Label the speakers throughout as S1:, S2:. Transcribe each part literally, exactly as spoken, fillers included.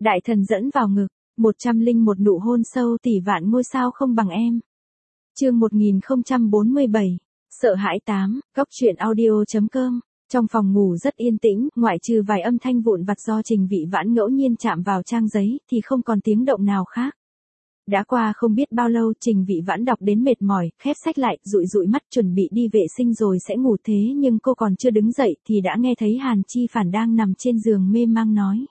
S1: Đại thần dẫn vào ngực, một trăm linh một nụ hôn sâu tỷ vạn ngôi sao không bằng em. Chương một nghìn không trăm bốn mươi bảy, sợ hãi tám, góc truyện audio chấm com. Trong phòng ngủ rất yên tĩnh, ngoại trừ vài âm thanh vụn vặt do Trình Vị Vãn ngẫu nhiên chạm vào trang giấy, thì không còn tiếng động nào khác. Đã qua không biết bao lâu, Trình Vị Vãn đọc đến mệt mỏi, khép sách lại, dụi dụi mắt chuẩn bị đi vệ sinh rồi sẽ ngủ, thế nhưng cô còn chưa đứng dậy thì đã nghe thấy Hàn Chi Phản đang nằm trên giường mê mang nói.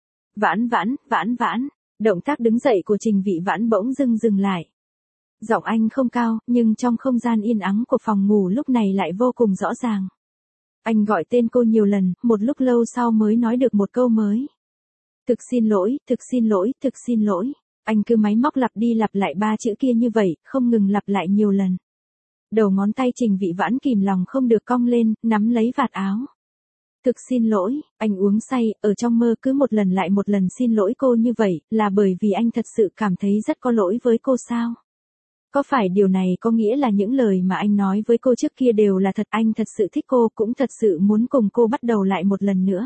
S1: Vãn Vãn, Vãn Vãn. Động tác đứng dậy của Trình Vị Vãn bỗng dưng dừng lại. Giọng anh không cao, nhưng trong không gian yên ắng của phòng ngủ lúc này lại vô cùng rõ ràng. Anh gọi tên cô nhiều lần, một lúc lâu sau mới nói được một câu mới. Thực xin lỗi, thực xin lỗi, thực xin lỗi. Anh cứ máy móc lặp đi lặp lại ba chữ kia như vậy, không ngừng lặp lại nhiều lần. Đầu ngón tay Trình Vị Vãn kìm lòng không được cong lên, nắm lấy vạt áo. Thực xin lỗi, anh uống say, ở trong mơ cứ một lần lại một lần xin lỗi cô như vậy, là bởi vì anh thật sự cảm thấy rất có lỗi với cô sao? Có phải điều này có nghĩa là những lời mà anh nói với cô trước kia đều là thật, anh thật sự thích cô, cũng thật sự muốn cùng cô bắt đầu lại một lần nữa?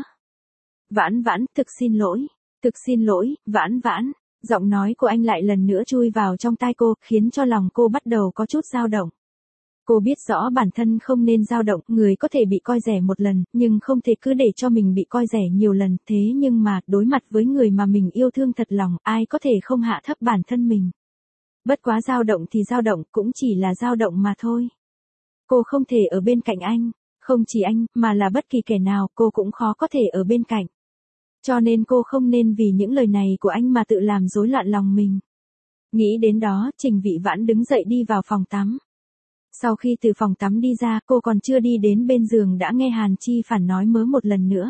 S1: Vãn Vãn, thực xin lỗi, thực xin lỗi, Vãn Vãn. Giọng nói của anh lại lần nữa chui vào trong tai cô, khiến cho lòng cô bắt đầu có chút dao động. Cô biết rõ bản thân không nên dao động, người có thể bị coi rẻ một lần, nhưng không thể cứ để cho mình bị coi rẻ nhiều lần, thế nhưng mà, đối mặt với người mà mình yêu thương thật lòng, ai có thể không hạ thấp bản thân mình. Bất quá dao động thì dao động, cũng chỉ là dao động mà thôi. Cô không thể ở bên cạnh anh, không chỉ anh, mà là bất kỳ kẻ nào, cô cũng khó có thể ở bên cạnh. Cho nên cô không nên vì những lời này của anh mà tự làm rối loạn lòng mình. Nghĩ đến đó, Trình Vị Vãn đứng dậy đi vào phòng tắm. Sau khi từ phòng tắm đi ra, cô còn chưa đi đến bên giường đã nghe Hàn Chi Phản nói mớ một lần nữa.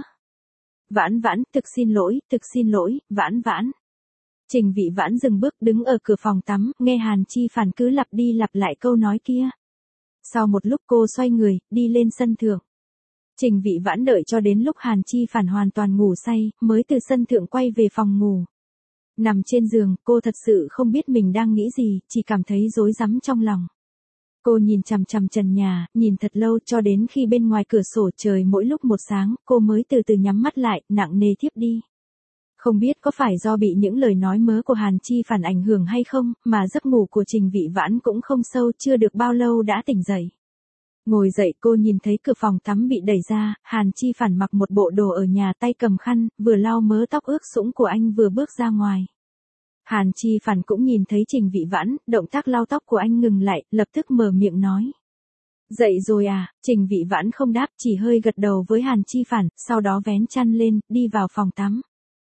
S1: Vãn Vãn, thực xin lỗi, thực xin lỗi, Vãn Vãn. Trình Vị Vãn dừng bước đứng ở cửa phòng tắm, nghe Hàn Chi Phản cứ lặp đi lặp lại câu nói kia. Sau một lúc cô xoay người, đi lên sân thượng. Trình Vị Vãn đợi cho đến lúc Hàn Chi Phản hoàn toàn ngủ say, mới từ sân thượng quay về phòng ngủ. Nằm trên giường, cô thật sự không biết mình đang nghĩ gì, chỉ cảm thấy rối rắm trong lòng. Cô nhìn chằm chằm trần nhà, nhìn thật lâu cho đến khi bên ngoài cửa sổ trời mỗi lúc một sáng, cô mới từ từ nhắm mắt lại, nặng nề thiếp đi. Không biết có phải do bị những lời nói mớ của Hàn Chi Phản ảnh hưởng hay không, mà giấc ngủ của Trình Vị Vãn cũng không sâu, chưa được bao lâu đã tỉnh dậy. Ngồi dậy cô nhìn thấy cửa phòng tắm bị đẩy ra, Hàn Chi Phản mặc một bộ đồ ở nhà, tay cầm khăn, vừa lau mớ tóc ướt sũng của anh vừa bước ra ngoài. Hàn Chi Phản cũng nhìn thấy Trình Vị Vãn, động tác lau tóc của anh ngừng lại, lập tức mở miệng nói. Dậy rồi à? Trình Vị Vãn không đáp, chỉ hơi gật đầu với Hàn Chi Phản, sau đó vén chăn lên, đi vào phòng tắm.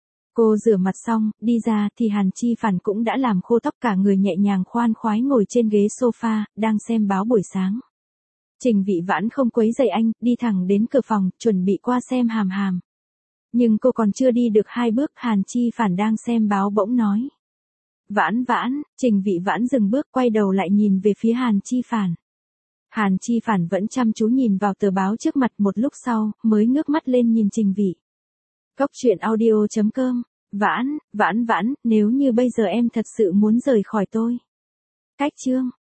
S1: Cô rửa mặt xong, đi ra thì Hàn Chi Phản cũng đã làm khô tóc, cả người nhẹ nhàng khoan khoái ngồi trên ghế sofa, đang xem báo buổi sáng. Trình Vị Vãn không quấy rầy anh, đi thẳng đến cửa phòng, chuẩn bị qua xem Hàm Hàm. Nhưng cô còn chưa đi được hai bước, Hàn Chi Phản đang xem báo bỗng nói. Vãn Vãn. Trình Vị Vãn dừng bước, quay đầu lại nhìn về phía Hàn Chi Phản. Hàn Chi Phản vẫn chăm chú nhìn vào tờ báo trước mặt, một lúc sau, mới ngước mắt lên nhìn Trình Vị. Góc truyện audio chấm com. Vãn, Vãn Vãn, nếu như bây giờ em thật sự muốn rời khỏi tôi. Cách chương.